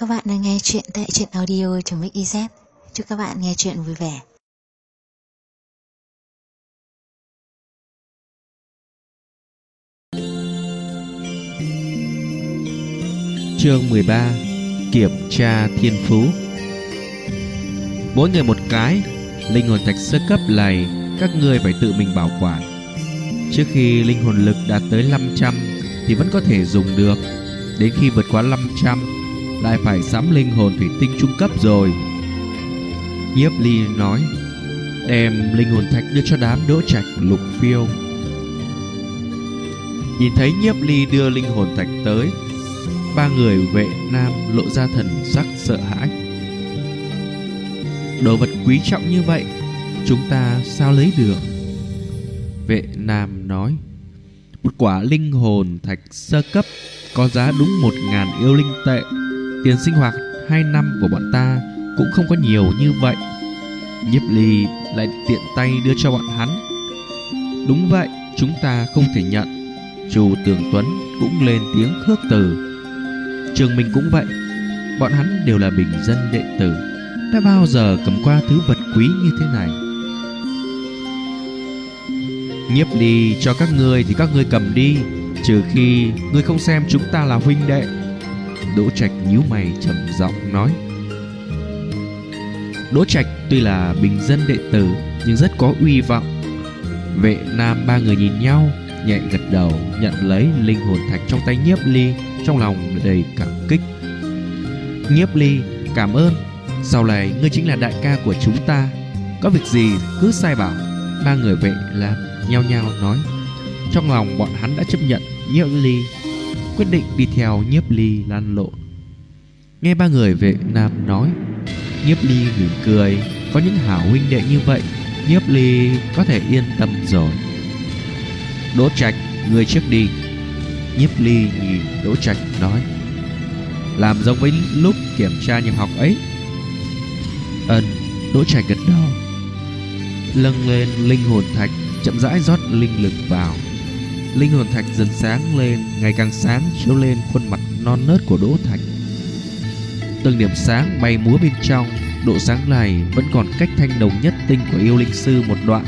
Các bạn đang nghe chuyện tại truyện audio.mix.iz. Chúc các bạn nghe chuyện vui vẻ. Chương 13. Kiểm tra thiên phú. Mỗi người một cái. Linh hồn thạch sơ cấp này các ngươi phải tự mình bảo quản. Trước khi linh hồn lực đạt tới 500 thì vẫn có thể dùng được. Đến khi vượt qua 500 lại phải sắm linh hồn thủy tinh trung cấp rồi. Nhiếp Ly nói, đem linh hồn thạch đưa cho đám Đỗ Trạch, Lục Phiêu. Nhìn thấy Nhiếp Ly đưa linh hồn thạch tới, ba người vệ nam lộ ra thần sắc sợ hãi. Đồ vật quý trọng như vậy chúng ta sao lấy được? Vệ nam nói, một quả linh hồn thạch sơ cấp có giá đúng 1000 yêu linh tệ. Tiền sinh hoạt 2 năm của bọn ta cũng không có nhiều như vậy. Nhiếp Ly lại tiện tay đưa cho bọn hắn. Đúng vậy, chúng ta không thể nhận. Chu Tường Tuấn cũng lên tiếng khước từ. Trường Minh cũng vậy. Bọn hắn đều là bình dân đệ tử, đã bao giờ cầm qua thứ vật quý như thế này. Nhiếp Ly cho các ngươi thì các ngươi cầm đi, trừ khi ngươi không xem chúng ta là huynh đệ. Đỗ Trạch nhíu mày trầm giọng nói. Đỗ Trạch tuy là bình dân đệ tử nhưng rất có uy vọng. Vệ nam ba người nhìn nhau, nhẹ gật đầu nhận lấy linh hồn thạch trong tay Nhiếp Ly, trong lòng đầy cảm kích. Nhiếp Ly, cảm ơn. Sau này ngươi chính là đại ca của chúng ta, có việc gì cứ sai bảo. Ba người vệ nam nhao nhao nói. Trong lòng bọn hắn đã chấp nhận Nhiếp Ly, quyết định đi theo Nhiếp Ly lan lộn. Nghe ba người vệ nam nói, Nhiếp Ly mỉm cười. Có những hảo huynh đệ như vậy, Nhiếp Ly có thể yên tâm rồi. Đỗ Trạch, người trước đi. Nhiếp Ly nhìn Đỗ Trạch nói, làm giống với lúc kiểm tra nhập học ấy. Đỗ Trạch gật đầu. Lâng lên linh hồn thạch, chậm rãi rót linh lực vào. Linh hồn thạch dần sáng lên, ngày càng sáng, chiếu lên khuôn mặt non nớt của Đỗ Trạch. Từng điểm sáng bay múa bên trong. Độ sáng này vẫn còn cách thanh đồng nhất tinh của yêu linh sư một đoạn.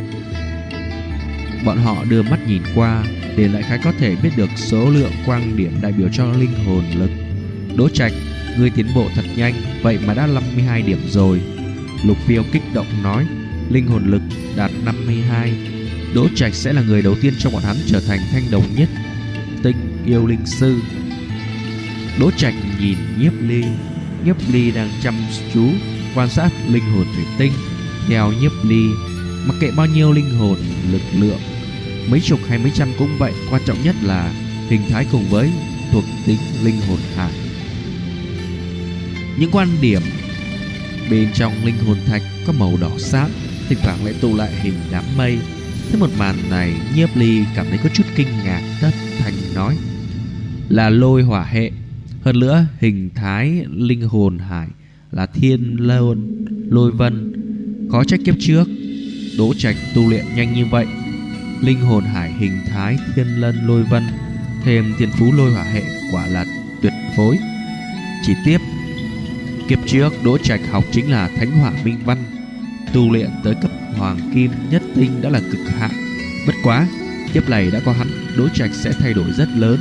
Bọn họ đưa mắt nhìn qua để lại khái có thể biết được số lượng quang điểm đại biểu cho linh hồn lực. Đỗ Trạch, ngươi tiến bộ thật nhanh, vậy mà đã 52 điểm rồi. Lục Phiêu kích động nói, linh hồn lực đạt 52, Đỗ Trạch sẽ là người đầu tiên trong bọn hắn trở thành thanh đồng nhất tinh yêu linh sư. Đỗ Trạch nhìn Nhiếp Ly. Nhiếp Ly đang chăm chú quan sát linh hồn thủy tinh. Theo Nhiếp Ly, mặc kệ bao nhiêu linh hồn lực lượng, mấy chục hay mấy trăm cũng vậy, quan trọng nhất là hình thái cùng với thuộc tính linh hồn hải. Những quan điểm bên trong linh hồn thạch có màu đỏ sáng, thỉnh thoảng lại tụ lại hình đám mây. Thế một màn này, Nhiếp Ly cảm thấy có chút kinh ngạc, thất thanh nói, là lôi hỏa hệ. Hơn nữa, hình thái linh hồn hải là thiên lôi vân. Khó trách kiếp trước Đỗ Trạch tu luyện nhanh như vậy. Linh hồn hải hình thái thiên lân lôi vân, thêm thiên phú lôi hỏa hệ, quả là tuyệt phối. Chỉ tiếp, kiếp trước Đỗ Trạch học chính là thánh hỏa minh văn, tu luyện tới cấp hoàng kim nhất tinh đã là cực hạn. Bất quá, kiếp này đã có hắn, Đỗ Trạch sẽ thay đổi rất lớn.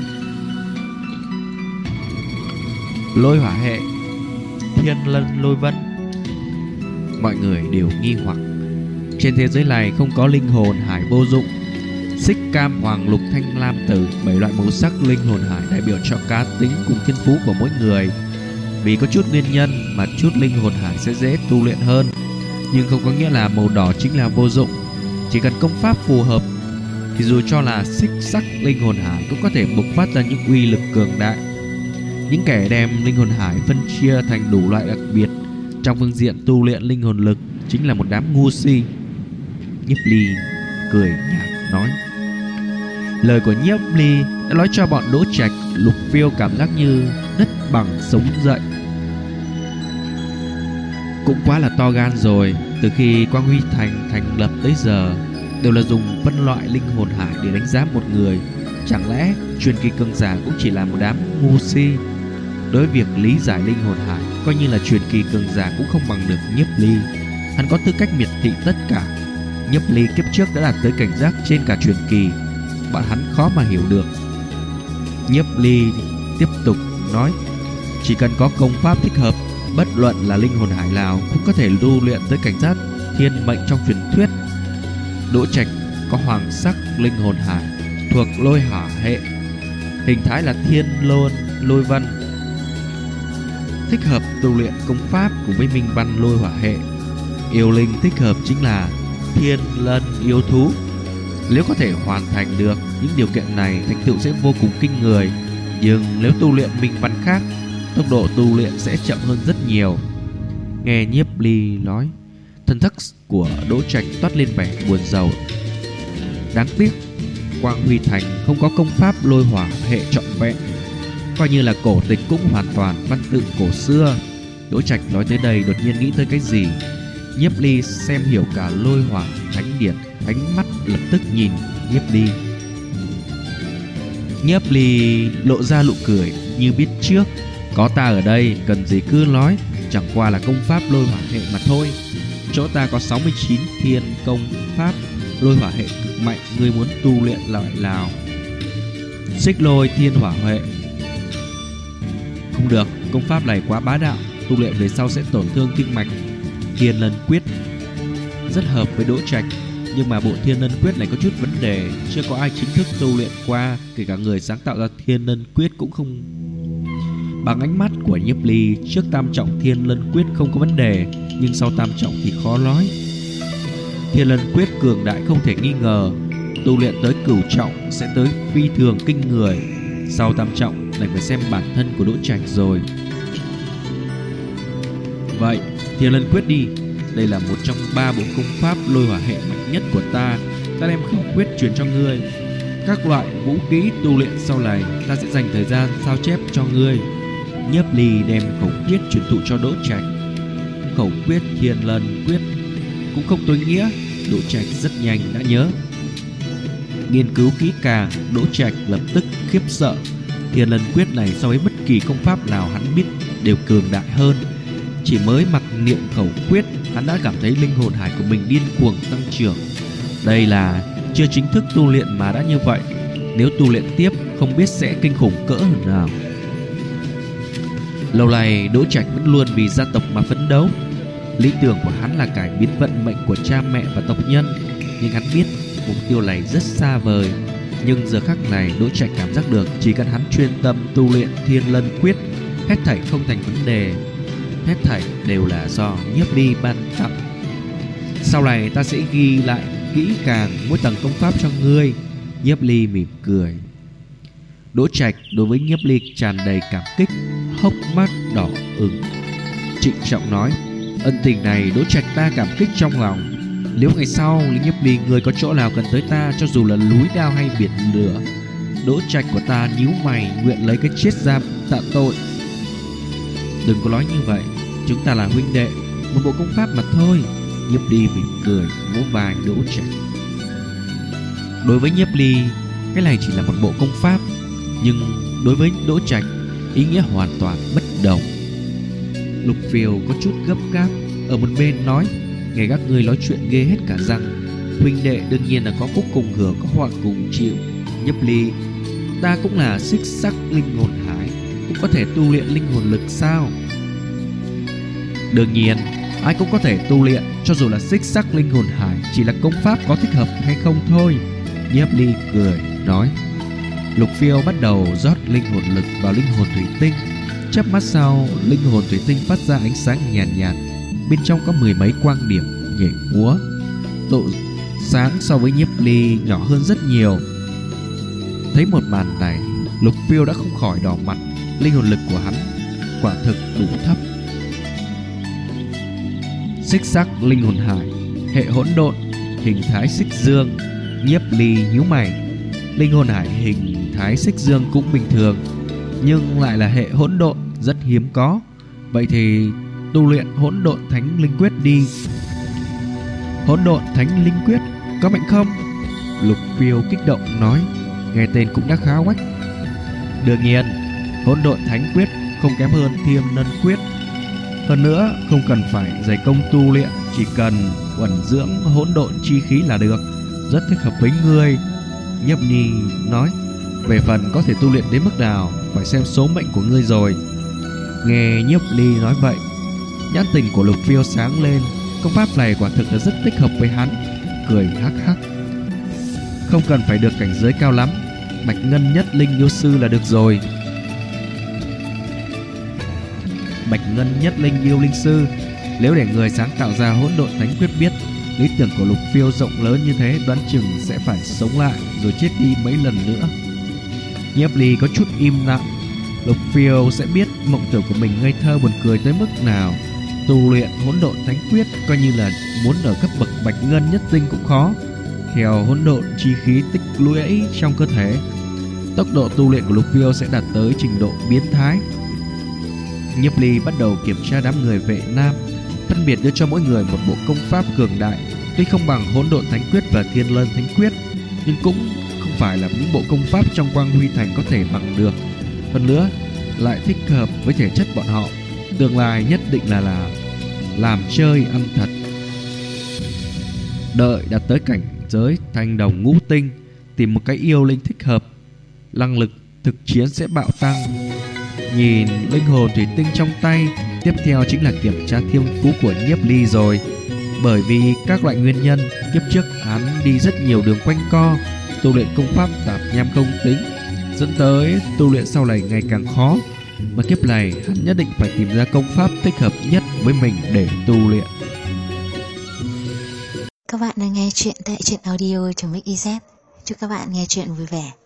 Lôi hỏa hệ, thiên lân lôi vân. Mọi người đều nghi hoặc. Trên thế giới này không có linh hồn hải vô dụng. Xích, cam, hoàng, lục, thanh, lam, tử, 7 loại màu sắc linh hồn hải đại biểu cho cá tính cùng thiên phú của mỗi người. Vì có chút nguyên nhân mà chút linh hồn hải sẽ dễ tu luyện hơn, nhưng không có nghĩa là màu đỏ chính là vô dụng. Chỉ cần công pháp phù hợp thì dù cho là xích sắc linh hồn hải cũng có thể bộc phát ra những uy lực cường đại. Những kẻ đem linh hồn hải phân chia thành đủ loại đặc biệt trong phương diện tu luyện linh hồn lực chính là một đám ngu si. Nhiếp Ly cười nhạt nói. Lời của Nhiếp Ly đã nói cho bọn Đỗ Trạch, Lục Phiêu cảm giác như đất bằng sống dậy. Cũng quá là to gan rồi. Từ khi Quang Huy Thành thành lập tới giờ đều là dùng phân loại linh hồn hải để đánh giá một người. Chẳng lẽ truyền kỳ cường giả cũng chỉ là một đám ngu si? Đối với việc lý giải linh hồn hải, coi như là truyền kỳ cường giả cũng không bằng được Nhiếp Ly. Hắn có tư cách miệt thị tất cả. Nhiếp Ly kiếp trước đã đạt tới cảnh giác trên cả truyền kỳ, bạn hắn khó mà hiểu được. Nhiếp Ly tiếp tục nói, chỉ cần có công pháp thích hợp, bất luận là linh hồn hải nào cũng có thể tu luyện tới cảnh giác thiên mệnh trong truyền thuyết. Đỗ Trạch có hoàng sắc linh hồn hải thuộc lôi hỏa hệ, hình thái là thiên lôi văn, thích hợp tu luyện công pháp cùng với minh văn lôi hỏa hệ. Yêu linh thích hợp chính là thiên lân yêu thú. Nếu có thể hoàn thành được những điều kiện này, thành tựu sẽ vô cùng kinh người. Nhưng nếu tu luyện minh văn khác, tốc độ tu luyện sẽ chậm hơn rất nhiều. Nghe Nhiếp Ly nói, thần thức của Đỗ Trạch toát lên vẻ buồn rầu. Đáng tiếc Quang Huy Thành không có công pháp lôi hỏa hệ trọn vẹn, coi như là cổ tịch cũng hoàn toàn văn tự cổ xưa. Đỗ Trạch nói tới đây đột nhiên nghĩ tới cái gì. Nhiếp Ly xem hiểu cả lôi hỏa thánh điển, ánh mắt lập tức nhìn Nhiếp Ly. Nhiếp Ly lộ ra nụ cười như biết trước, có ta ở đây cần gì cứ nói, chẳng qua là công pháp lôi hỏa hệ mà thôi. Chỗ ta có 69 thiên công pháp lôi hỏa hệ cực mạnh, ngươi muốn tu luyện loại nào? Xích lôi thiên hỏa hệ. Không được, công pháp này quá bá đạo, tu luyện về sau sẽ tổn thương kinh mạch. Thiên Lân Quyết rất hợp với Đỗ Trạch, nhưng mà bộ Thiên Lân Quyết này có chút vấn đề, chưa có ai chính thức tu luyện qua, kể cả người sáng tạo ra Thiên Lân Quyết cũng không. Bằng ánh mắt của Nhiếp Ly, trước tam trọng Thiên Lân Quyết không có vấn đề, nhưng sau tam trọng thì khó nói. Thiên Lân Quyết cường đại không thể nghi ngờ, tu luyện tới cửu trọng sẽ tới phi thường kinh người. Sau tam trọng lại phải xem bản thân của Đỗ Trạch rồi. Vậy Thiên Lân Quyết đi, đây là một trong 3 bộ công pháp lôi hỏa hệ mạnh nhất của ta. Ta đem khẩu quyết truyền cho ngươi. Các loại vũ kỹ tu luyện sau này ta sẽ dành thời gian sao chép cho ngươi. Nhiếp Ly đem khẩu quyết truyền thụ cho Đỗ Trạch. Khẩu quyết Thiên Lân Quyết cũng không tối nghĩa, Đỗ Trạch rất nhanh đã nhớ. Nghiên cứu kỹ càng, Đỗ Trạch lập tức khiếp sợ. Thiên Lân Quyết này so với bất kỳ công pháp nào hắn biết đều cường đại hơn. Chỉ mới mặc niệm khẩu quyết, hắn đã cảm thấy linh hồn hải của mình điên cuồng tăng trưởng. Đây là chưa chính thức tu luyện mà đã như vậy, nếu tu luyện tiếp không biết sẽ kinh khủng cỡ nào. Lâu nay Đỗ Trạch vẫn luôn vì gia tộc mà phấn đấu. Lý tưởng của hắn là cải biến vận mệnh của cha mẹ và tộc nhân, nhưng hắn biết mục tiêu này rất xa vời. Nhưng giờ khắc này Đỗ Trạch cảm giác được chỉ cần hắn chuyên tâm tu luyện Thiên Lân Quyết, hết thảy không thành vấn đề. Hết thảy đều là do Nhiếp Ly ban tặng. Sau này ta sẽ ghi lại kỹ càng mỗi tầng công pháp cho ngươi. Nhiếp Ly mỉm cười. Đỗ Trạch đối với Nhiếp Ly tràn đầy cảm kích, hốc mắt đỏ ửng, trịnh trọng nói, ân tình này Đỗ Trạch ta cảm kích trong lòng. Nếu ngày sau Nhiếp Ly người có chỗ nào cần tới ta, cho dù là núi đao hay biển lửa, Đỗ Trạch của ta nhíu mày nguyện lấy cái chết ra tạ tội. Đừng có nói như vậy, chúng ta là huynh đệ, một bộ công pháp mà thôi. Nhiếp Ly mỉm cười vỗ vai Đỗ Trạch. Đối với Nhiếp Ly, cái này chỉ là một bộ công pháp, nhưng đối với Đỗ Trạch, ý nghĩa hoàn toàn bất đồng. Lục Phiêu có chút gấp gáp ở một bên nói, nghe các ngươi nói chuyện ghê hết cả răng. Huynh đệ đương nhiên là có phúc cùng hưởng, có họa cùng chịu. Nhiếp Ly, ta cũng là xích sắc linh hồn hải, cũng có thể tu luyện linh hồn lực sao? Đương nhiên, ai cũng có thể tu luyện, cho dù là xích sắc linh hồn hải, chỉ là công pháp có thích hợp hay không thôi. Nhiếp Ly cười nói. Lục Phiêu bắt đầu rót linh hồn lực vào linh hồn thủy tinh. Chớp mắt sau, linh hồn thủy tinh phát ra ánh sáng nhàn nhạt, bên trong có mười mấy quang điểm nhảy múa. Độ sáng so với Nhiếp Ly nhỏ hơn rất nhiều. Thấy một màn này, Lục Phiêu đã không khỏi đỏ mặt. Linh hồn lực của hắn quả thực đủ thấp. Xích sắc linh hồn hải, hệ hỗn độn, hình thái xích dương. Nhiếp Ly nhíu mày. Linh hồn hải hình thái xích dương cũng bình thường, nhưng lại là hệ hỗn độn, rất hiếm có. Vậy thì tu luyện hỗn độn thánh linh quyết đi. Hỗn độn thánh linh quyết có mạnh không? Lục Phiêu kích động nói, nghe tên cũng đã khá oách. Đương nhiên, hỗn độn thánh quyết không kém hơn Thiên Lân Quyết. Hơn nữa không cần phải dày công tu luyện, chỉ cần uẩn dưỡng hỗn độn chi khí là được, rất thích hợp với ngươi. Nhiếp Ly nói, về phần có thể tu luyện đến mức nào phải xem số mệnh của ngươi rồi. Nghe Nhiếp Ly nói vậy, nhãn tình của Lục Phiêu sáng lên, công pháp này quả thực là rất thích hợp với hắn, cười hắc hắc. Không cần phải được cảnh giới cao lắm, Bạch Ngân Nhất Linh Yêu Sư là được rồi. Bạch Ngân Nhất Linh Yêu Linh Sư, nếu để người sáng tạo ra hỗn độn thánh quyết biết lý tưởng của Lục Phiêu rộng lớn như thế, đoán chừng sẽ phải sống lại rồi chết đi mấy lần nữa. Nhiếp Ly có chút im lặng. Lục Phiêu sẽ biết mộng tưởng của mình ngây thơ buồn cười tới mức nào. Tu luyện hỗn độn thánh quyết coi như là muốn ở cấp bậc Bạch Ngân Nhất Tinh cũng khó. Theo hỗn độn chi khí tích lũy trong cơ thể, tốc độ tu luyện của Lục Phiêu sẽ đạt tới trình độ biến thái. Nhiếp Ly bắt đầu kiểm tra đám người vệ nam, phân biệt đưa cho mỗi người một bộ công pháp cường đại. Tuy không bằng hỗn độn thánh quyết và thiên lân thánh quyết, nhưng cũng không phải là những bộ công pháp trong Quang Huy Thành có thể bằng được. Hơn nữa lại thích hợp với thể chất bọn họ, tương lai nhất định là làm chơi ăn thật. Đợi đạt tới cảnh giới thanh đồng ngũ tinh, tìm một cái yêu linh thích hợp, năng lực thực chiến sẽ bạo tăng. Nhìn linh hồn thủy tinh trong tay, tiếp theo chính là kiểm tra thiên phú của Nhiếp Ly rồi. Bởi vì các loại nguyên nhân, kiếp trước hắn đi rất nhiều đường quanh co, tu luyện công pháp tạp nham không tính, dẫn tới tu luyện sau này ngày càng khó. Mà kiếp này hắn nhất định phải tìm ra công pháp thích hợp nhất với mình để tu luyện. Các bạn đang nghe chuyện tại truyện audio.mix.iz. Chúc các bạn nghe chuyện vui vẻ.